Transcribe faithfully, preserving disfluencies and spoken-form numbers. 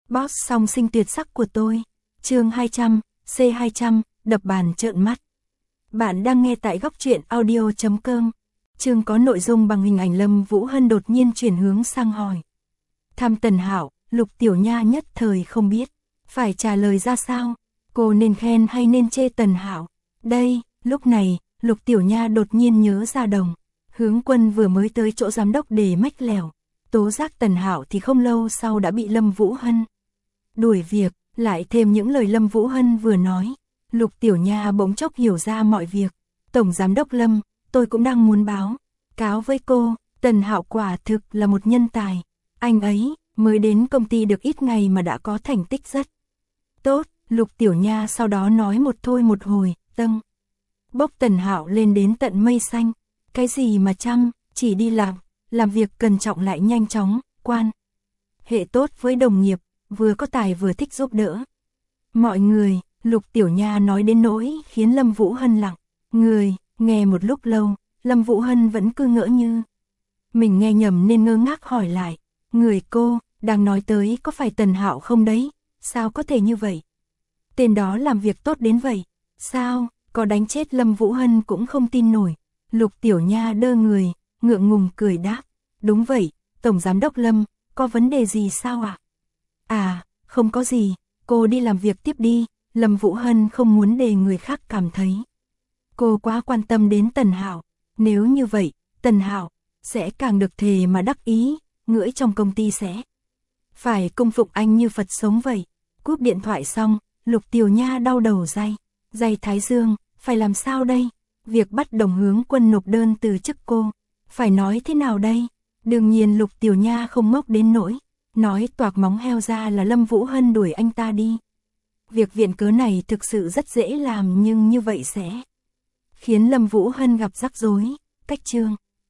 Boss song sinh tuyệt sắc của tôi. Chương hai trăm, C hai trăm, đập bàn trợn mắt. Bạn đang nghe tại góc truyện audio chấm com. Chương có nội dung bằng hình ảnh Lâm Vũ Hân đột nhiên chuyển hướng sang hỏi. Thăm Tần Hạo, Lục Tiểu Nha nhất thời không biết phải trả lời ra sao, cô nên khen hay nên chê Tần Hạo. Đây, lúc này, Lục Tiểu Nha đột nhiên nhớ ra Đồng Hướng Quân vừa mới tới chỗ giám đốc để mách lèo tố giác Tần Hạo thì không lâu sau đã bị Lâm Vũ Hân đuổi việc, lại thêm những lời Lâm Vũ Hân vừa nói. Lục Tiểu Nha bỗng chốc hiểu ra mọi việc. Tổng giám đốc Lâm, tôi cũng đang muốn báo cáo với cô, Tần Hạo quả thực là một nhân tài. Anh ấy mới đến công ty được ít ngày mà đã có thành tích rất tốt. Lục Tiểu Nha sau đó nói một thôi một hồi, tâng bốc Tần Hạo lên đến tận mây xanh. Cái gì mà chăm, chỉ đi làm, làm việc cẩn trọng lại nhanh chóng, quan hệ tốt với đồng nghiệp, vừa có tài vừa thích giúp đỡ mọi người. Lục Tiểu Nha nói đến nỗi khiến Lâm Vũ Hân lặng người, nghe một lúc lâu, Lâm Vũ Hân vẫn cứ ngỡ như mình nghe nhầm nên ngơ ngác hỏi lại, người cô đang nói tới có phải Tần Hạo không đấy? Sao có thể như vậy? Tên đó làm việc tốt đến vậy, sao? Có đánh chết Lâm Vũ Hân cũng không tin nổi. Lục Tiểu Nha đơ người, ngượng ngùng cười đáp, đúng vậy, Tổng Giám đốc Lâm, có vấn đề gì sao ạ? À? à, không có gì, cô đi làm việc tiếp đi. Lâm Vũ Hân không muốn để người khác cảm thấy cô quá quan tâm đến Tần Hạo. Nếu như vậy, Tần Hạo sẽ càng được thề mà đắc ý, ngưỡi trong công ty sẽ phải cung phụng anh như Phật sống vậy. Cúp điện thoại xong, Lục Tiểu Nha đau đầu day, day thái dương, phải làm sao đây? Việc bắt Đồng Hướng Quân nộp đơn từ chức cô, phải nói thế nào đây? Đương nhiên Lục Tiểu Nha không ngốc đến nỗi nói toạc móng heo ra là Lâm Vũ Hân đuổi anh ta đi. Việc viện cớ này thực sự rất dễ làm, nhưng như vậy sẽ khiến Lâm Vũ Hân gặp rắc rối. Cách chương